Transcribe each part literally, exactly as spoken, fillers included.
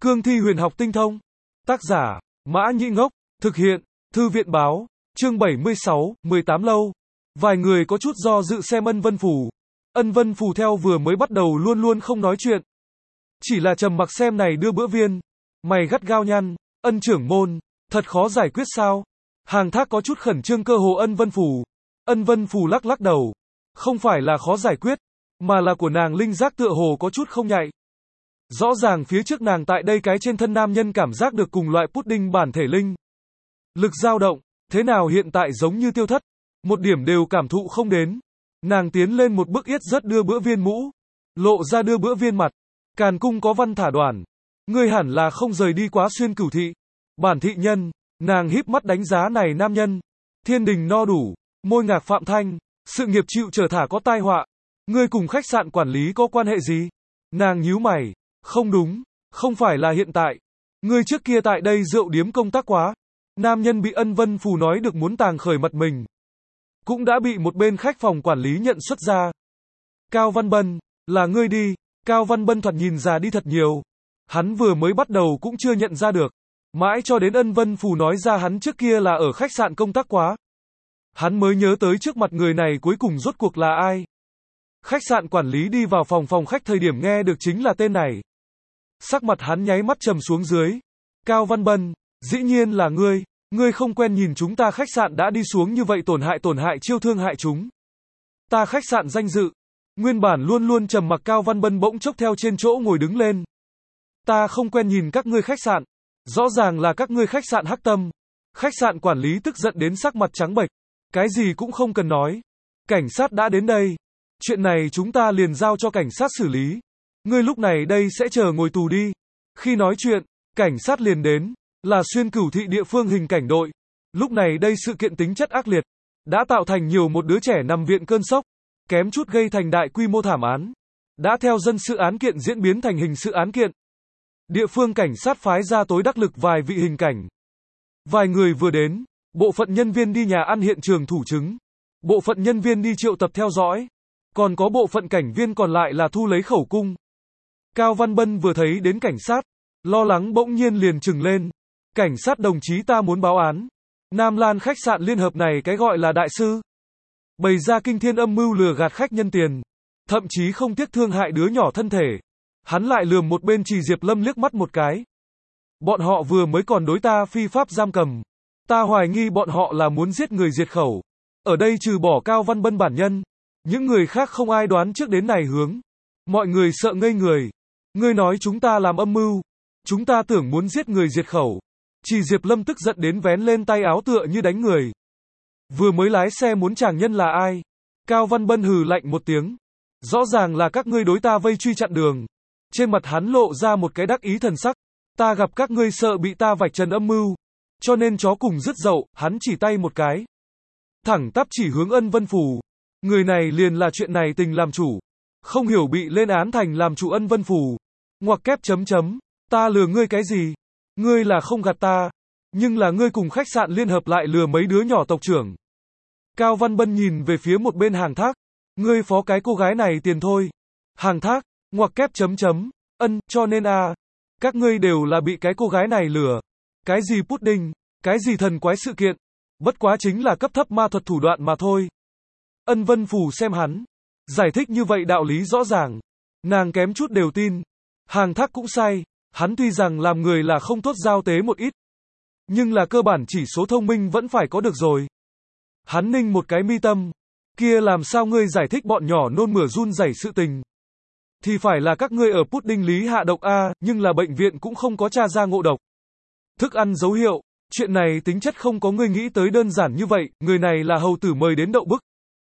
Cương thi huyền học tinh thông. Tác giả, Mã Nhĩ Ngốc. Thực hiện, Thư viện báo. Chương bảy mươi sáu, mười tám lâu. Vài người có chút do dự xem Ân Vân Phù. Ân Vân Phù theo vừa mới bắt đầu luôn luôn không nói chuyện. Chỉ là trầm mặc xem này đưa bữa viên. Mày gắt gao nhăn, Ân trưởng môn, thật khó giải quyết sao? Hàng Thác có chút khẩn trương cơ hồ Ân Vân Phù. Ân Vân Phù lắc lắc đầu. Không phải là khó giải quyết, mà là của nàng linh giác tựa hồ có chút không nhạy. Rõ ràng phía trước nàng tại đây cái trên thân nam nhân cảm giác được cùng loại pudding bản thể linh. Lực dao động, thế nào hiện tại giống như tiêu thất. Một điểm đều cảm thụ không đến. Nàng tiến lên một bước yết rất đưa bữa viên mũ. Lộ ra đưa bữa viên mặt. Càn cung có văn thả đoàn. Ngươi hẳn là không rời đi quá xuyên cửu thị. Bản thị nhân, nàng híp mắt đánh giá này nam nhân. Thiên đình no đủ, môi ngạc phạm thanh. Sự nghiệp chịu trở thả có tai họa. Ngươi cùng khách sạn quản lý có quan hệ gì? Nàng nhíu mày. Không đúng, không phải là hiện tại. Ngươi trước kia tại đây rượu điếm công tác quá. Nam nhân bị Ân Vân Phù nói được muốn tàng khởi mật mình. Cũng đã bị một bên khách phòng quản lý nhận xuất ra. Cao Văn Bân, là ngươi đi. Cao Văn Bân thoạt nhìn già đi thật nhiều. Hắn vừa mới bắt đầu cũng chưa nhận ra được. Mãi cho đến Ân Vân Phù nói ra hắn trước kia là ở khách sạn công tác quá. Hắn mới nhớ tới trước mặt người này cuối cùng rốt cuộc là ai. Khách sạn quản lý đi vào phòng phòng khách thời điểm nghe được chính là tên này. Sắc mặt hắn nháy mắt trầm xuống dưới. Cao Văn Bân, dĩ nhiên là ngươi, ngươi không quen nhìn chúng ta khách sạn đã đi xuống như vậy tổn hại tổn hại chiêu thương hại chúng. Ta khách sạn danh dự. Nguyên bản luôn luôn trầm mặc Cao Văn Bân bỗng chốc theo trên chỗ ngồi đứng lên. Ta không quen nhìn các ngươi khách sạn. Rõ ràng là các ngươi khách sạn hắc tâm. Khách sạn quản lý tức giận đến sắc mặt trắng bệch. Cái gì cũng không cần nói. Cảnh sát đã đến đây. Chuyện này chúng ta liền giao cho cảnh sát xử lý. Ngươi lúc này đây sẽ chờ ngồi tù đi. Khi nói chuyện, cảnh sát liền đến, là xuyên cửu thị địa phương hình cảnh đội. Lúc này đây sự kiện tính chất ác liệt, đã tạo thành nhiều một đứa trẻ nằm viện cơn sốc, kém chút gây thành đại quy mô thảm án. Đã theo dân sự án kiện diễn biến thành hình sự án kiện. Địa phương cảnh sát phái ra tối đắc lực vài vị hình cảnh. Vài người vừa đến, bộ phận nhân viên đi nhà ăn hiện trường thủ chứng. Bộ phận nhân viên đi triệu tập theo dõi. Còn có bộ phận cảnh viên còn lại là thu lấy khẩu cung. Cao Văn Bân vừa thấy đến cảnh sát, lo lắng bỗng nhiên liền trừng lên. Cảnh sát đồng chí ta muốn báo án. Nam Lan khách sạn liên hợp này cái gọi là đại sư. Bày ra kinh thiên âm mưu lừa gạt khách nhân tiền. Thậm chí không tiếc thương hại đứa nhỏ thân thể. Hắn lại lườm một bên Trì Diệp Lâm liếc mắt một cái. Bọn họ vừa mới còn đối ta phi pháp giam cầm. Ta hoài nghi bọn họ là muốn giết người diệt khẩu. Ở đây trừ bỏ Cao Văn Bân bản nhân. Những người khác không ai đoán trước đến này hướng. Mọi người sợ ngây người. Ngươi nói chúng ta làm âm mưu. Chúng ta tưởng muốn giết người diệt khẩu. Trì Diệp Lâm tức giận đến vén lên tay áo tựa như đánh người. Vừa mới lái xe muốn chàng nhân là ai? Cao Văn Bân hừ lạnh một tiếng. Rõ ràng là các ngươi đối ta vây truy chặn đường. Trên mặt hắn lộ ra một cái đắc ý thần sắc. Ta gặp các ngươi sợ bị ta vạch trần âm mưu. Cho nên chó cùng dứt dậu, hắn chỉ tay một cái. Thẳng tắp chỉ hướng Ân Vân Phù. Người này liền là chuyện này tình làm chủ. Không hiểu bị lên án thành làm chủ Ân Vân Phù. Ngoặc kép chấm chấm. Ta lừa ngươi cái gì? Ngươi là không gạt ta. Nhưng là ngươi cùng khách sạn liên hợp lại lừa mấy đứa nhỏ tộc trưởng. Cao Văn Bân nhìn về phía một bên Hàng Thác. Ngươi phó cái cô gái này tiền thôi. Hàng Thác, ngoặc kép chấm chấm. Ân, cho nên a à, các ngươi đều là bị cái cô gái này lừa. Cái gì pudding, cái gì thần quái sự kiện. Bất quá chính là cấp thấp ma thuật thủ đoạn mà thôi. Ân Vân Phù xem hắn. Giải thích như vậy đạo lý rõ ràng. Nàng kém chút đều tin. Hàng Thác cũng sai. Hắn tuy rằng làm người là không tốt giao tế một ít. Nhưng là cơ bản chỉ số thông minh vẫn phải có được rồi. Hắn ninh một cái mi tâm. Kia làm sao ngươi giải thích bọn nhỏ nôn mửa run rẩy sự tình. Thì phải là các ngươi ở pudding lý hạ độc A, nhưng là bệnh viện cũng không có tra ra ngộ độc. Thức ăn dấu hiệu. Chuyện này tính chất không có ngươi nghĩ tới đơn giản như vậy. Người này là hầu tử mời đến đậu bức.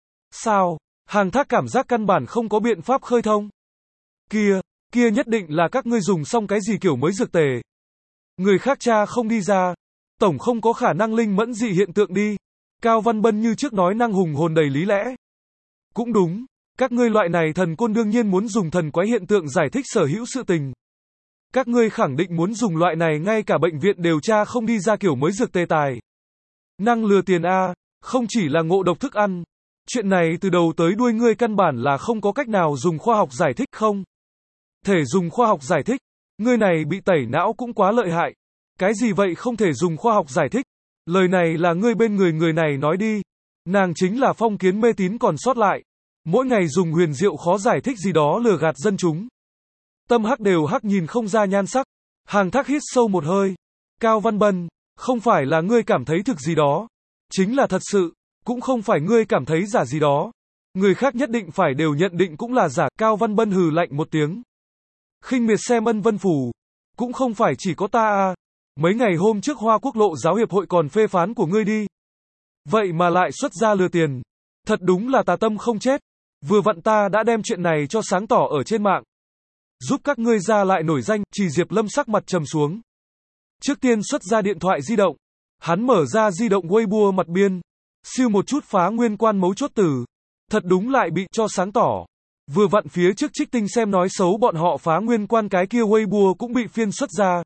Sao? Hàng Thác cảm giác căn bản không có biện pháp khơi thông. Kia, kia nhất định là các ngươi dùng xong cái gì kiểu mới dược tề. Người khác cha không đi ra. Tổng không có khả năng linh mẫn dị hiện tượng đi. Cao Văn Bân như trước nói năng hùng hồn đầy lý lẽ. Cũng đúng. Các ngươi loại này thần côn đương nhiên muốn dùng thần quái hiện tượng giải thích sở hữu sự tình. Các ngươi khẳng định muốn dùng loại này ngay cả bệnh viện đều tra không đi ra kiểu mới dược tề tài. Năng lừa tiền A, không chỉ là ngộ độc thức ăn. Chuyện này từ đầu tới đuôi ngươi căn bản là không có cách nào dùng khoa học giải thích không? Thể dùng khoa học giải thích. Ngươi này bị tẩy não cũng quá lợi hại. Cái gì vậy không thể dùng khoa học giải thích. Lời này là ngươi bên người người này nói đi. Nàng chính là phong kiến mê tín còn sót lại. Mỗi ngày dùng huyền diệu khó giải thích gì đó lừa gạt dân chúng. Tâm Hắc đều hắc nhìn không ra nhan sắc. Hàng Thác hít sâu một hơi. Cao Văn Bân, không phải là ngươi cảm thấy thực gì đó. Chính là thật sự, cũng không phải ngươi cảm thấy giả gì đó. Người khác nhất định phải đều nhận định cũng là giả. Cao Văn Bân hừ lạnh một tiếng. Khinh miệt xem Ân Vân Phủ. Cũng không phải chỉ có ta à. Mấy ngày hôm trước Hoa Quốc Lộ Giáo Hiệp Hội còn phê phán của ngươi đi. Vậy mà lại xuất ra lừa tiền. Thật đúng là tà tâm không chết. Vừa vặn ta đã đem chuyện này cho sáng tỏ ở trên mạng. Giúp các ngươi ra lại nổi danh. Chỉ Diệp Lâm sắc mặt trầm xuống. Trước tiên xuất ra điện thoại di động. Hắn mở ra di động Weibo mặt biên. Siêu một chút phá nguyên quan mấu chốt từ. Thật đúng lại bị cho sáng tỏ. Vừa vặn phía trước Trích Tinh xem nói xấu bọn họ phá nguyên quan cái kia Weibo cũng bị phiên xuất ra.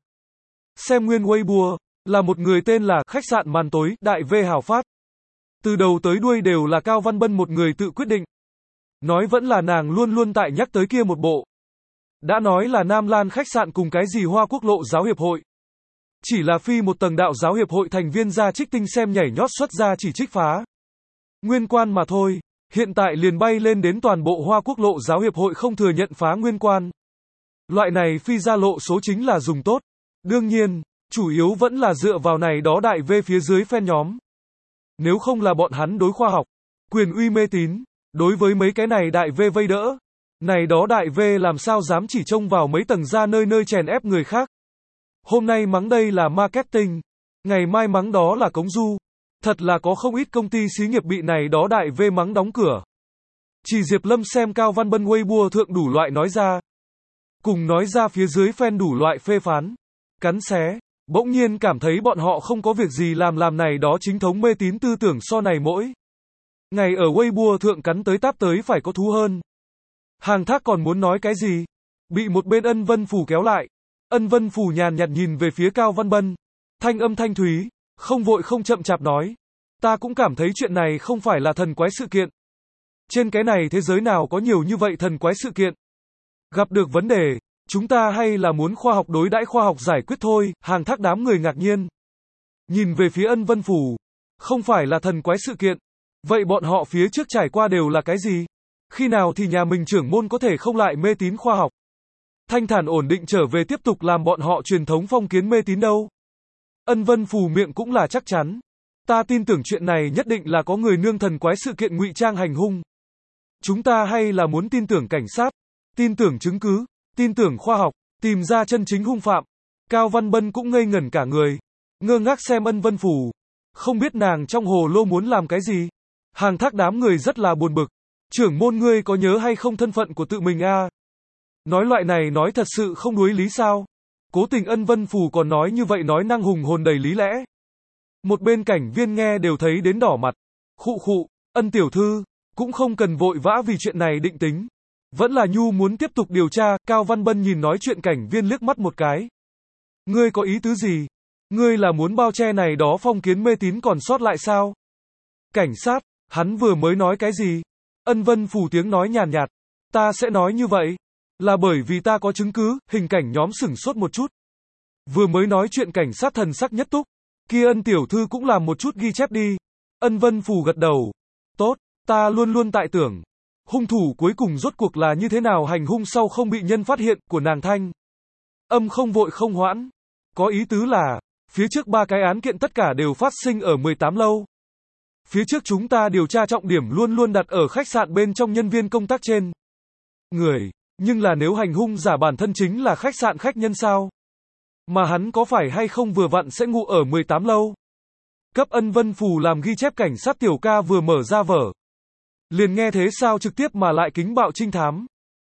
Xem nguyên Weibo, là một người tên là khách sạn màn tối, Đại V Hào Phát. Từ đầu tới đuôi đều là Cao Văn Bân một người tự quyết định. Nói vẫn là nàng luôn luôn tại nhắc tới kia một bộ. Đã nói là Nam Lan khách sạn cùng cái gì Hoa Quốc Lộ Giáo Hiệp Hội. Chỉ là phi một tầng đạo giáo hiệp hội thành viên ra Trích Tinh xem nhảy nhót xuất ra chỉ trích phá nguyên quan mà thôi. Hiện tại liền bay lên đến toàn bộ Hoa Quốc Lộ Giáo Hiệp Hội không thừa nhận phá nguyên quan. Loại này phi ra lộ số chính là dùng tốt. Đương nhiên, chủ yếu vẫn là dựa vào này đó đại V phía dưới fan nhóm. Nếu không là bọn hắn đối khoa học, quyền uy mê tín, đối với mấy cái này đại V vây đỡ. Này đó đại V làm sao dám chỉ trông vào mấy tầng ra nơi nơi chèn ép người khác. Hôm nay mắng đây là marketing, ngày mai mắng đó là cống du. Thật là có không ít công ty xí nghiệp bị này đó đại V mắng đóng cửa. Chỉ Diệp Lâm xem Cao Văn Bân Weibo thượng đủ loại nói ra. Cùng nói ra phía dưới fan đủ loại phê phán, cắn xé, bỗng nhiên cảm thấy bọn họ không có việc gì làm làm này đó chính thống mê tín tư tưởng so này mỗi. Ngày ở Weibo thượng cắn tới táp tới phải có thú hơn. Hàng Thác còn muốn nói cái gì? Bị một bên Ân Vân Phủ kéo lại. Ân Vân Phủ nhàn nhạt nhìn về phía Cao Văn Bân. Thanh âm thanh thúy, không vội không chậm chạp nói. Ta cũng cảm thấy chuyện này không phải là thần quái sự kiện. Trên cái này thế giới nào có nhiều như vậy thần quái sự kiện. Gặp được vấn đề, chúng ta hay là muốn khoa học đối đãi khoa học giải quyết thôi. Hàng Thác đám người ngạc nhiên. Nhìn về phía Ân Vân Phủ. Không phải là thần quái sự kiện. Vậy bọn họ phía trước trải qua đều là cái gì? Khi nào thì nhà mình trưởng môn có thể không lại mê tín khoa học? Thanh thản ổn định trở về tiếp tục làm bọn họ truyền thống phong kiến mê tín đâu? Ân Vân Phù miệng cũng là chắc chắn. Ta tin tưởng chuyện này nhất định là có người nương thần quái sự kiện ngụy trang hành hung. Chúng ta hay là muốn tin tưởng cảnh sát, tin tưởng chứng cứ, tin tưởng khoa học, tìm ra chân chính hung phạm. Cao Văn Bân cũng ngây ngẩn cả người, ngơ ngác xem Ân Vân Phù. Không biết nàng trong hồ lô muốn làm cái gì. Hàng Thác đám người rất là buồn bực. Trưởng môn ngươi có nhớ hay không thân phận của tự mình a? À? Nói loại này nói thật sự không đối lý sao? Cố tình Ân Vân Phù còn nói như vậy nói năng hùng hồn đầy lý lẽ. Một bên cảnh viên nghe đều thấy đến đỏ mặt. Khụ khụ, Ân tiểu thư, cũng không cần vội vã vì chuyện này định tính. Vẫn là Nhu muốn tiếp tục điều tra. Cao Văn Bân nhìn nói chuyện cảnh viên liếc mắt một cái. Ngươi có ý tứ gì? Ngươi là muốn bao che này đó phong kiến mê tín còn sót lại sao? Cảnh sát, hắn vừa mới nói cái gì? Ân Vân Phù tiếng nói nhàn nhạt. Ta sẽ nói như vậy. Là bởi vì ta có chứng cứ. Hình cảnh nhóm sửng sốt một chút. Vừa mới nói chuyện cảnh sát thần sắc nhất túc. Kia Ân tiểu thư cũng làm một chút ghi chép đi. Ân Vân Phù gật đầu. Tốt, ta luôn luôn tại tưởng. Hung thủ cuối cùng rốt cuộc là như thế nào hành hung sau không bị nhân phát hiện của nàng Thanh. Âm không vội không hoãn. Có ý tứ là, phía trước ba cái án kiện tất cả đều phát sinh ở mười tám lâu. Phía trước chúng ta điều tra trọng điểm luôn luôn đặt ở khách sạn bên trong nhân viên công tác trên người, nhưng là nếu hành hung giả bản thân chính là khách sạn khách nhân sao? Mà hắn có phải hay không vừa vặn sẽ ngụ ở mười tám lâu? Cấp Ân Vân Phù làm ghi chép cảnh sát tiểu ca vừa mở ra vở. Liền nghe thế sao trực tiếp mà lại kính bạo trinh thám.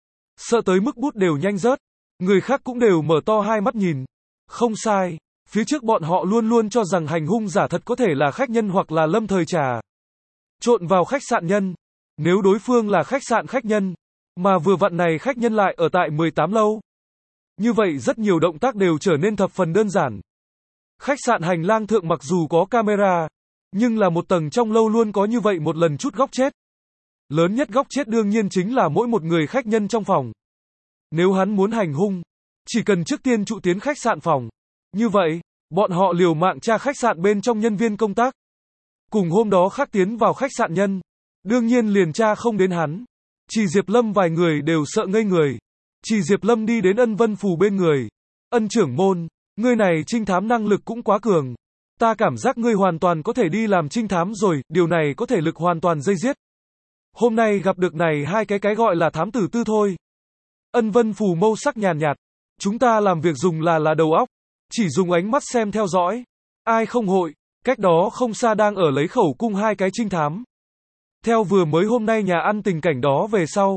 Sợ tới mức bút đều nhanh rớt. Người khác cũng đều mở to hai mắt nhìn. Không sai. Phía trước bọn họ luôn luôn cho rằng hành hung giả thật có thể là khách nhân hoặc là lâm thời trà trộn vào khách sạn nhân. Nếu đối phương là khách sạn khách nhân, mà vừa vặn này khách nhân lại ở tại mười tám lâu. Như vậy rất nhiều động tác đều trở nên thập phần đơn giản. Khách sạn hành lang thượng mặc dù có camera, nhưng là một tầng trong lâu luôn có như vậy một lần chút góc chết. Lớn nhất góc chết đương nhiên chính là mỗi một người khách nhân trong phòng. Nếu hắn muốn hành hung, Chỉ cần trước tiên trụ tiến khách sạn phòng. Như vậy, bọn họ liều mạng tra khách sạn bên trong nhân viên công tác. Cùng hôm đó Khắc tiến vào khách sạn nhân. Đương nhiên liền tra không đến hắn. Chỉ Diệp Lâm vài người đều sợ ngây người. Chỉ Diệp Lâm đi đến Ân Vân Phù bên người. Ân trưởng môn, ngươi này trinh thám năng lực cũng quá cường. Ta cảm giác ngươi hoàn toàn có thể đi làm trinh thám rồi, điều này có thể lực hoàn toàn dây giết. Hôm nay gặp được này hai cái cái gọi là thám tử tư thôi. Ân Vân Phù mâu sắc nhàn nhạt. Chúng ta làm việc dùng là là đầu óc. Chỉ dùng ánh mắt xem theo dõi. Ai không hội, cách đó không xa đang ở lấy khẩu cung hai cái trinh thám. Theo vừa mới hôm nay nhà ăn tình cảnh đó về sau.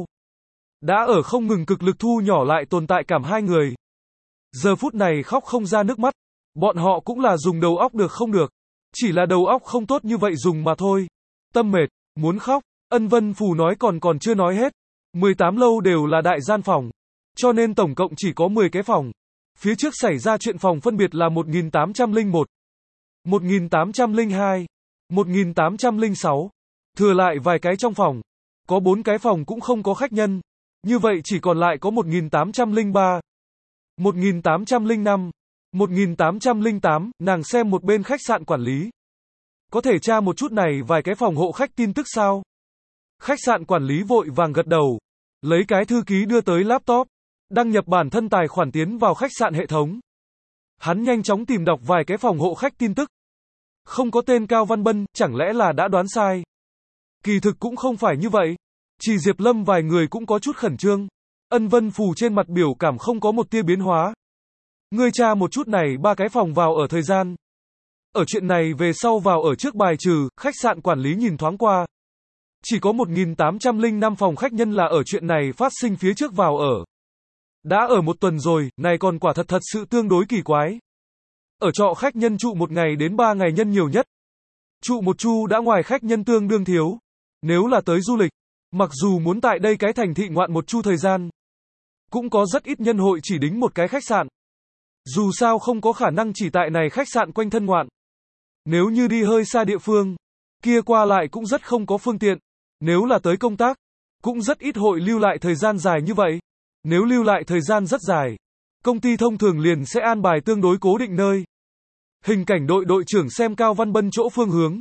Đã ở không ngừng cực lực thu nhỏ lại tồn tại cảm hai người. Giờ phút này khóc không ra nước mắt. Bọn họ cũng là dùng đầu óc được không được. Chỉ là đầu óc không tốt như vậy dùng mà thôi. Tâm mệt, muốn khóc. Ân Vân Phù nói còn còn chưa nói hết. mười tám lâu đều là đại gian phòng. Cho nên tổng cộng chỉ có mười cái phòng. Phía trước xảy ra chuyện phòng phân biệt là một nghìn tám trăm lẻ một, một nghìn tám trăm lẻ hai, một nghìn tám trăm lẻ sáu. Thừa lại vài cái trong phòng. Có bốn cái phòng cũng không có khách nhân. Như vậy chỉ còn lại có một nghìn tám trăm lẻ ba, một nghìn tám trăm lẻ năm, một nghìn tám trăm lẻ tám, nàng xem một bên khách sạn quản lý. Có thể tra một chút này vài cái phòng hộ khách tin tức sao? Khách sạn quản lý vội vàng gật đầu. Lấy cái thư ký đưa tới laptop. Đăng nhập bản thân tài khoản tiến vào khách sạn hệ thống. Hắn nhanh chóng tìm đọc vài cái phòng hộ khách tin tức. Không có tên Cao Văn Bân, chẳng lẽ là đã đoán sai? Kỳ thực cũng không phải như vậy. Chỉ Diệp Lâm vài người cũng có chút khẩn trương. Ân Vân Phù trên mặt biểu cảm không có một tia biến hóa. Ngươi tra một chút này ba cái phòng vào ở thời gian. Ở chuyện này về sau vào ở trước bài trừ, khách sạn quản lý nhìn thoáng qua. Chỉ có một nghìn tám trăm lẻ năm phòng khách nhân là ở chuyện này phát sinh phía trước vào ở. Đã ở một tuần rồi, này còn quả thật thật sự tương đối kỳ quái. Ở trọ khách nhân trụ một ngày đến ba ngày nhân nhiều nhất. Trụ một chu đã ngoài khách nhân tương đương thiếu. Nếu là tới du lịch, mặc dù muốn tại đây cái thành thị ngoạn một chu thời gian, cũng có rất ít nhân hội chỉ đính một cái khách sạn. Dù sao không có khả năng chỉ tại này khách sạn quanh thân ngoạn. Nếu như đi hơi xa địa phương, kia qua lại cũng rất không có phương tiện. Nếu là tới công tác, cũng rất ít hội lưu lại thời gian dài như vậy. Nếu lưu lại thời gian rất dài, công ty thông thường liền sẽ an bài tương đối cố định nơi. Hình cảnh đội đội trưởng xem Cao Văn Bân chỗ phương hướng.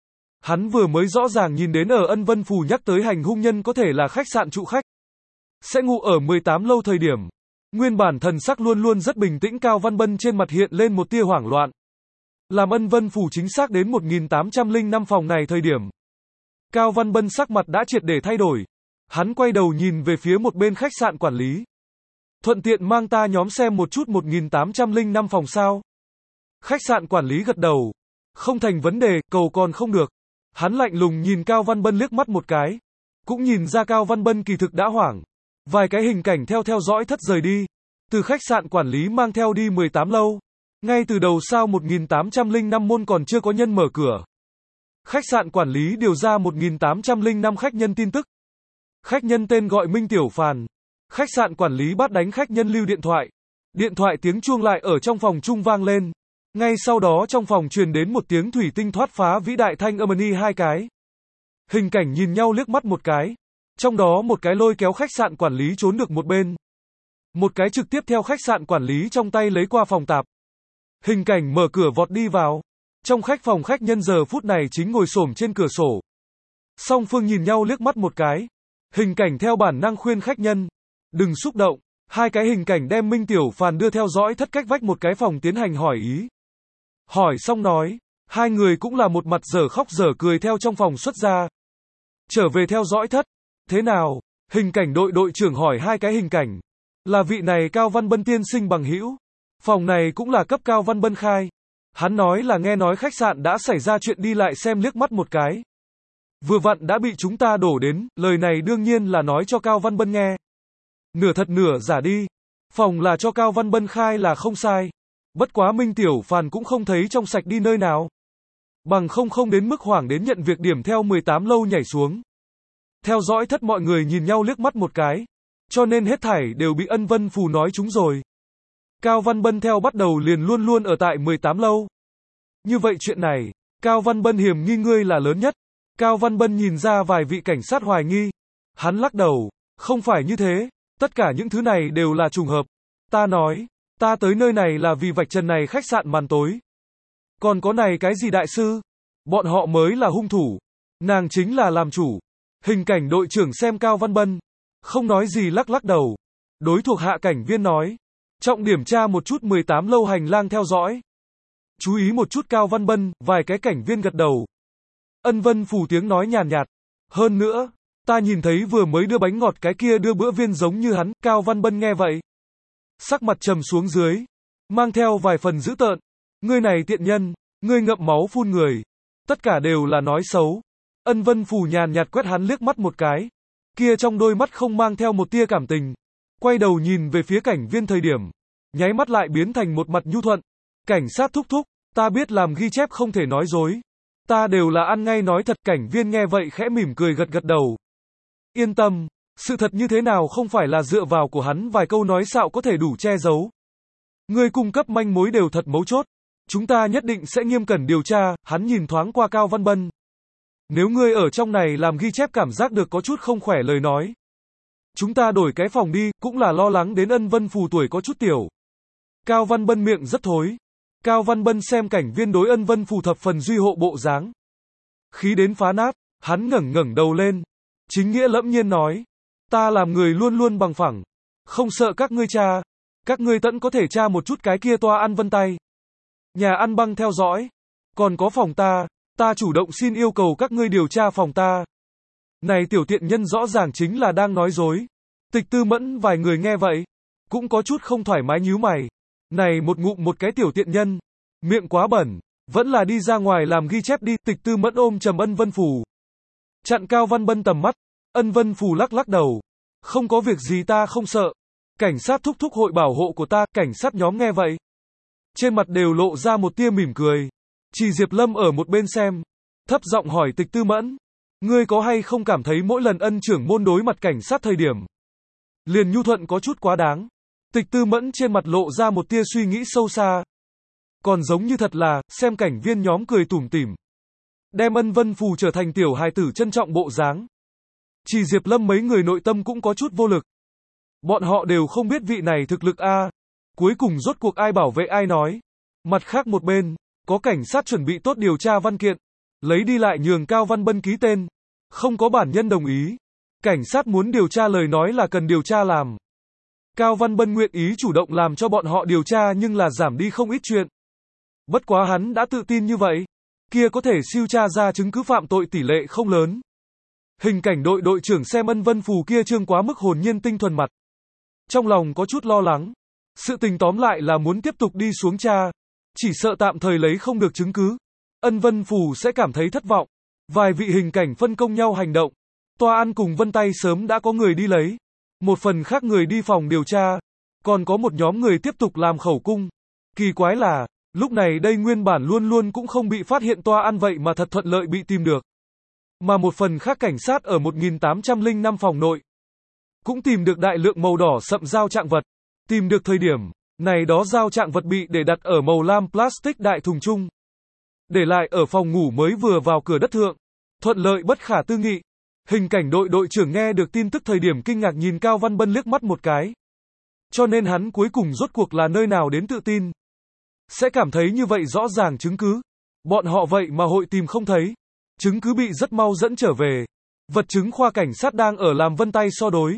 Hắn vừa mới rõ ràng nhìn đến ở Ân Vân Phù nhắc tới hành hung nhân có thể là khách sạn trụ khách. Sẽ ngủ ở mười tám lâu thời điểm. Nguyên bản thần sắc luôn luôn rất bình tĩnh Cao Văn Bân trên mặt hiện lên một tia hoảng loạn. Làm Ân Vân Phù chính xác đến một nghìn tám trăm lẻ năm phòng này thời điểm. Cao Văn Bân sắc mặt đã triệt để thay đổi. Hắn quay đầu nhìn về phía một bên khách sạn quản lý. Thuận tiện mang ta nhóm xem một chút một nghìn tám trăm lẻ năm phòng sao. Khách sạn quản lý gật đầu. Không thành vấn đề, cầu còn không được. Hắn lạnh lùng nhìn Cao Văn Bân liếc mắt một cái. Cũng nhìn ra Cao Văn Bân kỳ thực đã hoảng. Vài cái hình cảnh theo theo dõi thất rời đi. Từ khách sạn quản lý mang theo đi mười tám lâu. Ngay từ đầu sao một nghìn tám trăm lẻ năm môn còn chưa có nhân mở cửa. Khách sạn quản lý điều ra một nghìn tám trăm lẻ năm khách nhân tin tức. Khách nhân tên gọi Minh Tiểu Phàn. Khách sạn quản lý bắt đánh khách nhân lưu điện thoại. Điện thoại tiếng chuông lại ở trong phòng trung vang lên. Ngay sau đó trong phòng truyền đến một tiếng thủy tinh thoát phá vĩ đại thanh âm ni hai cái. Hình cảnh nhìn nhau liếc mắt một cái. Trong đó một cái lôi kéo khách sạn quản lý trốn được một bên. Một cái trực tiếp theo khách sạn quản lý trong tay lấy qua phòng tạp. Hình cảnh mở cửa vọt đi vào. Trong khách phòng khách nhân giờ phút này chính ngồi xổm trên cửa sổ. Song phương nhìn nhau liếc mắt một cái. Hình cảnh theo bản năng khuyên khách nhân. Đừng xúc động. Hai cái hình cảnh đem Minh Tiểu Phàn đưa theo dõi thất cách vách một cái phòng tiến hành hỏi ý. Hỏi xong nói. Hai người cũng là một mặt dở khóc dở cười theo trong phòng xuất ra. Trở về theo dõi thất. Thế nào? Hình cảnh đội đội trưởng hỏi hai cái hình cảnh. Là vị này Cao Văn Bân tiên sinh bằng hữu. Phòng này cũng là cấp Cao Văn Bân khai. Hắn nói là nghe nói khách sạn đã xảy ra chuyện đi lại xem liếc mắt một cái. Vừa vặn đã bị chúng ta đổ đến, lời này đương nhiên là nói cho Cao Văn Bân nghe. Nửa thật nửa giả đi. Phòng là cho Cao Văn Bân khai là không sai. Bất quá Minh Tiểu Phàn cũng không thấy trong sạch đi nơi nào. Bằng không không đến mức hoảng đến nhận việc điểm theo mười tám lâu nhảy xuống. Theo dõi thất mọi người nhìn nhau liếc mắt một cái. Cho nên hết thảy đều bị Ân Vân Phù nói chúng rồi. Cao Văn Bân theo bắt đầu liền luôn luôn ở tại mười tám lâu. Như vậy chuyện này, Cao Văn Bân hiểm nghi ngươi là lớn nhất. Cao Văn Bân nhìn ra vài vị cảnh sát hoài nghi. Hắn lắc đầu, không phải như thế, tất cả những thứ này đều là trùng hợp. Ta nói, ta tới nơi này là vì vạch trần này khách sạn màn tối. Còn có này cái gì đại sư? Bọn họ mới là hung thủ. Nàng chính là làm chủ. Hình cảnh đội trưởng xem Cao Văn Bân. Không nói gì lắc lắc đầu. Đối thuộc hạ cảnh viên nói. Trọng điểm tra một chút mười tám lâu hành lang theo dõi. Chú ý một chút Cao Văn Bân, vài cái cảnh viên gật đầu. Ân Vân Phù tiếng nói nhàn nhạt. Hơn nữa, ta nhìn thấy vừa mới đưa bánh ngọt cái kia đưa bữa viên giống như hắn. Cao Văn Bân nghe vậy. Sắc mặt trầm xuống dưới. Mang theo vài phần dữ tợn. Ngươi này tiện nhân, ngươi ngậm máu phun người. Tất cả đều là nói xấu. Ân Vân Phù nhàn nhạt quét hắn liếc mắt một cái. Kia trong đôi mắt không mang theo một tia cảm tình. Quay đầu nhìn về phía cảnh viên thời điểm. Nháy mắt lại biến thành một mặt nhu thuận. Cảnh sát thúc thúc, ta biết làm ghi chép không thể nói dối. Ta đều là ăn ngay nói thật. Cảnh viên nghe vậy khẽ mỉm cười gật gật đầu. Yên tâm, sự thật như thế nào không phải là dựa vào của hắn vài câu nói xạo có thể đủ che giấu. Ngươi cung cấp manh mối đều thật mấu chốt. Chúng ta nhất định sẽ nghiêm cẩn điều tra. Hắn nhìn thoáng qua Cao Văn Bân. Nếu ngươi ở trong này làm ghi chép cảm giác được có chút không khỏe lời nói. Chúng ta đổi cái phòng đi, cũng là lo lắng đến Ân Vân Phù tuổi có chút tiểu. Cao Văn Bân miệng rất thối. Cao Văn Bân xem cảnh viên đối Ân Vân Phù thập phần duy hộ bộ dáng. Khí đến phá nát, hắn ngẩng ngẩng đầu lên. Chính nghĩa lẫm nhiên nói. Ta làm người luôn luôn bằng phẳng. Không sợ các ngươi tra. Các ngươi tẫn có thể tra một chút cái kia toa ăn vân tay. Nhà ăn băng theo dõi. Còn có phòng ta. Ta chủ động xin yêu cầu các ngươi điều tra phòng ta. Này tiểu tiện nhân rõ ràng chính là đang nói dối. Tịch Tư Mẫn vài người nghe vậy. Cũng có chút không thoải mái nhíu mày. Này một ngụm một cái tiểu tiện nhân. Miệng quá bẩn. Vẫn là đi ra ngoài làm ghi chép đi. Tịch Tư Mẫn ôm trầm Ân Vân Phù. Chặn Cao Văn Bân tầm mắt. Ân Vân Phù lắc lắc đầu. Không có việc gì ta không sợ. Cảnh sát thúc thúc hội bảo hộ của ta. Cảnh sát nhóm nghe vậy. Trên mặt đều lộ ra một tia mỉm cười. Chỉ Diệp Lâm ở một bên xem. Thấp giọng hỏi Tịch Tư Mẫn. Ngươi có hay không cảm thấy mỗi lần Ân trưởng môn đối mặt cảnh sát thời điểm. Liền nhu thuận có chút quá đáng. Tịch Tư Mẫn trên mặt lộ ra một tia suy nghĩ sâu xa. Còn giống như thật là, xem cảnh viên nhóm cười tủm tỉm. Đem Ân Vân Phù trở thành tiểu hài tử trân trọng bộ dáng. Chỉ Diệp Lâm mấy người nội tâm cũng có chút vô lực. Bọn họ đều không biết vị này thực lực a. Cuối cùng rốt cuộc ai bảo vệ ai nói. Mặt khác một bên, có cảnh sát chuẩn bị tốt điều tra văn kiện. Lấy đi lại nhường Cao Văn Bân ký tên. Không có bản nhân đồng ý. Cảnh sát muốn điều tra lời nói là cần điều tra làm. Cao Văn Bân nguyện ý chủ động làm cho bọn họ điều tra nhưng là giảm đi không ít chuyện. Bất quá hắn đã tự tin như vậy. Kia có thể siêu tra ra chứng cứ phạm tội tỷ lệ không lớn. Hình cảnh đội đội trưởng xem Ân Vân Phù kia trương quá mức hồn nhiên tinh thuần mặt. Trong lòng có chút lo lắng. Sự tình tóm lại là muốn tiếp tục đi xuống tra. Chỉ sợ tạm thời lấy không được chứng cứ. Ân Vân Phù sẽ cảm thấy thất vọng. Vài vị hình cảnh phân công nhau hành động. Toa ăn cùng vân tay sớm đã có người đi lấy. Một phần khác người đi phòng điều tra. Còn có một nhóm người tiếp tục làm khẩu cung. Kỳ quái là, lúc này đây nguyên bản luôn luôn cũng không bị phát hiện toa ăn vậy mà thật thuận lợi bị tìm được. Mà một phần khác cảnh sát ở một nghìn tám trăm lẻ năm phòng nội. Cũng tìm được đại lượng màu đỏ sậm dao trạng vật. Tìm được thời điểm, này đó dao trạng vật bị để đặt ở màu lam plastic đại thùng chung. Để lại ở phòng ngủ mới vừa vào cửa đất thượng. Thuận lợi bất khả tư nghị. Hình cảnh đội đội trưởng nghe được tin tức thời điểm kinh ngạc nhìn Cao Văn Bân liếc mắt một cái. Cho nên hắn cuối cùng rốt cuộc là nơi nào đến tự tin. Sẽ cảm thấy như vậy rõ ràng chứng cứ. Bọn họ vậy mà hội tìm không thấy. Chứng cứ bị rất mau dẫn trở về. Vật chứng khoa cảnh sát đang ở làm vân tay so đối.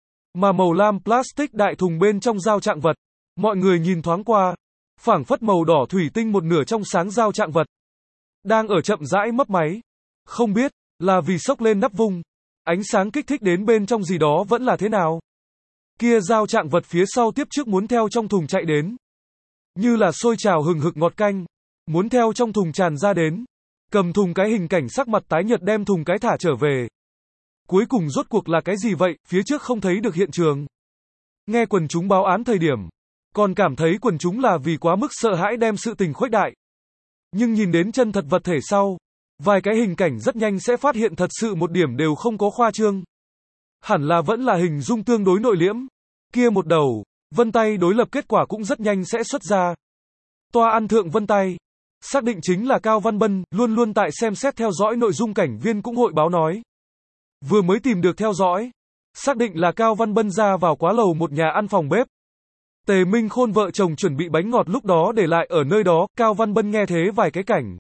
Mà màu lam plastic đại thùng bên trong dao trạng vật. Mọi người nhìn thoáng qua. Phảng phất màu đỏ thủy tinh một nửa trong sáng dao trạng vật. Đang ở chậm rãi mấp máy. Không biết, là vì sốc lên nắp vung. Ánh sáng kích thích đến bên trong gì đó vẫn là thế nào. Kia dao trạng vật phía sau tiếp trước muốn theo trong thùng chạy đến. Như là sôi trào hừng hực ngọt canh. Muốn theo trong thùng tràn ra đến. Cầm thùng cái hình cảnh sắc mặt tái nhợt đem thùng cái thả trở về. Cuối cùng rốt cuộc là cái gì vậy, phía trước không thấy được hiện trường. Nghe quần chúng báo án thời điểm. Còn cảm thấy quần chúng là vì quá mức sợ hãi đem sự tình khuếch đại. Nhưng nhìn đến chân thật vật thể sau. Vài cái hình cảnh rất nhanh sẽ phát hiện thật sự một điểm đều không có khoa trương. Hẳn là vẫn là hình dung tương đối nội liễm. Kia một đầu, vân tay đối lập kết quả cũng rất nhanh sẽ xuất ra. Toa ăn thượng vân tay. Xác định chính là Cao Văn Bân, luôn luôn tại xem xét theo dõi nội dung cảnh viên cũng hội báo nói. Vừa mới tìm được theo dõi. Xác định là Cao Văn Bân ra vào quá lầu một nhà ăn phòng bếp. Tề Minh Khôn vợ chồng chuẩn bị bánh ngọt lúc đó để lại ở nơi đó, Cao Văn Bân nghe thế vài cái cảnh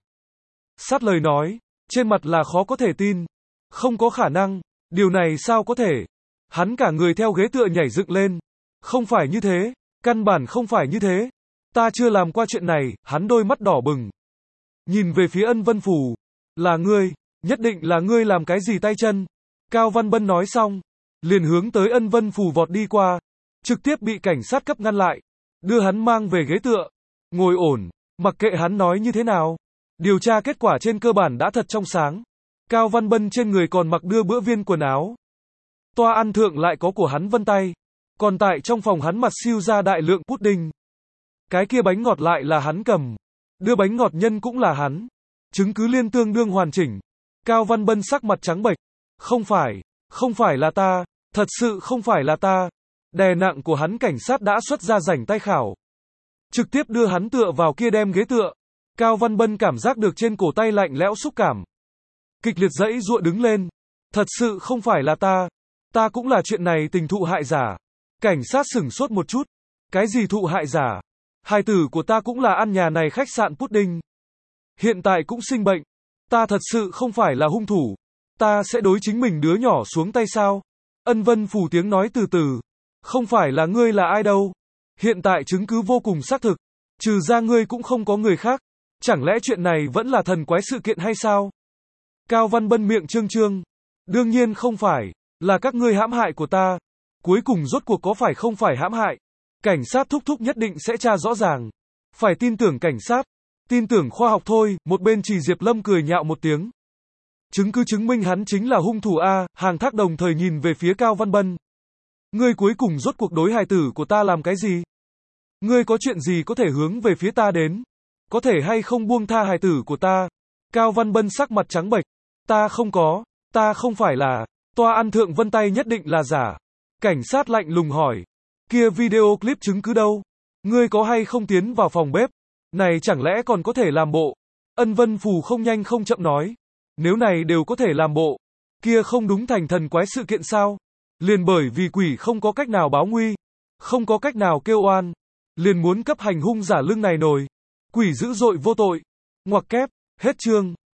sát lời nói, trên mặt là khó có thể tin. Không có khả năng, điều này sao có thể? Hắn cả người theo ghế tựa nhảy dựng lên. Không phải như thế, căn bản không phải như thế. Ta chưa làm qua chuyện này, hắn đôi mắt đỏ bừng. Nhìn về phía Ân Vân Phù. Là ngươi, nhất định là ngươi làm cái gì tay chân. Cao Văn Bân nói xong, liền hướng tới Ân Vân Phù vọt đi qua. Trực tiếp bị cảnh sát cấp ngăn lại. Đưa hắn mang về ghế tựa. Ngồi ổn, mặc kệ hắn nói như thế nào. Điều tra kết quả trên cơ bản đã thật trong sáng. Cao Văn Bân trên người còn mặc đưa bữa viên quần áo. Toa ăn thượng lại có của hắn vân tay. Còn tại trong phòng hắn mặt siêu ra đại lượng pudding. Cái kia bánh ngọt lại là hắn cầm. Đưa bánh ngọt nhân cũng là hắn. Chứng cứ liên tương đương hoàn chỉnh. Cao Văn Bân sắc mặt trắng bệch. Không phải, không phải là ta, thật sự không phải là ta. Đè nặng của hắn cảnh sát đã xuất ra rảnh tay khảo. Trực tiếp đưa hắn tựa vào kia đem ghế tựa. Cao Văn Bân cảm giác được trên cổ tay lạnh lẽo xúc cảm. Kịch liệt giãy giụa đứng lên. Thật sự không phải là ta. Ta cũng là chuyện này tình thụ hại giả. Cảnh sát sửng sốt một chút. Cái gì thụ hại giả? Hài tử của ta cũng là ăn nhà này khách sạn pudding. Hiện tại cũng sinh bệnh. Ta thật sự không phải là hung thủ. Ta sẽ đối chính mình đứa nhỏ xuống tay sao? Ân Vân Phù tiếng nói từ từ. Không phải là ngươi là ai đâu. Hiện tại chứng cứ vô cùng xác thực. Trừ ra ngươi cũng không có người khác. Chẳng lẽ chuyện này vẫn là thần quái sự kiện hay sao? Cao Văn Bân miệng trương trương. Đương nhiên không phải. Là các ngươi hãm hại của ta. Cuối cùng rốt cuộc có phải không phải hãm hại? Cảnh sát thúc thúc nhất định sẽ tra rõ ràng. Phải tin tưởng cảnh sát. Tin tưởng khoa học thôi. Một bên Trì Diệp Lâm cười nhạo một tiếng. Chứng cứ chứng minh hắn chính là hung thủ A. Hàng Thác đồng thời nhìn về phía Cao Văn Bân. Ngươi cuối cùng rốt cuộc đối hài tử của ta làm cái gì? Ngươi có chuyện gì có thể hướng về phía ta đến? Có thể hay không buông tha hài tử của ta? Cao Văn Bân sắc mặt trắng bệch. Ta không có. Ta không phải là. Toa ăn thượng vân tay nhất định là giả. Cảnh sát lạnh lùng hỏi. Kia video clip chứng cứ đâu? Ngươi có hay không tiến vào phòng bếp? Này chẳng lẽ còn có thể làm bộ? Ân Vân Phù không nhanh không chậm nói. Nếu này đều có thể làm bộ. Kia không đúng thành thần quái sự kiện sao? Liền bởi vì quỷ không có cách nào báo nguy. Không có cách nào kêu oan. Liền muốn cấp hành hung giả lưng này nổi. Quỷ dữ dội vô tội. Ngoặc kép. Hết chương.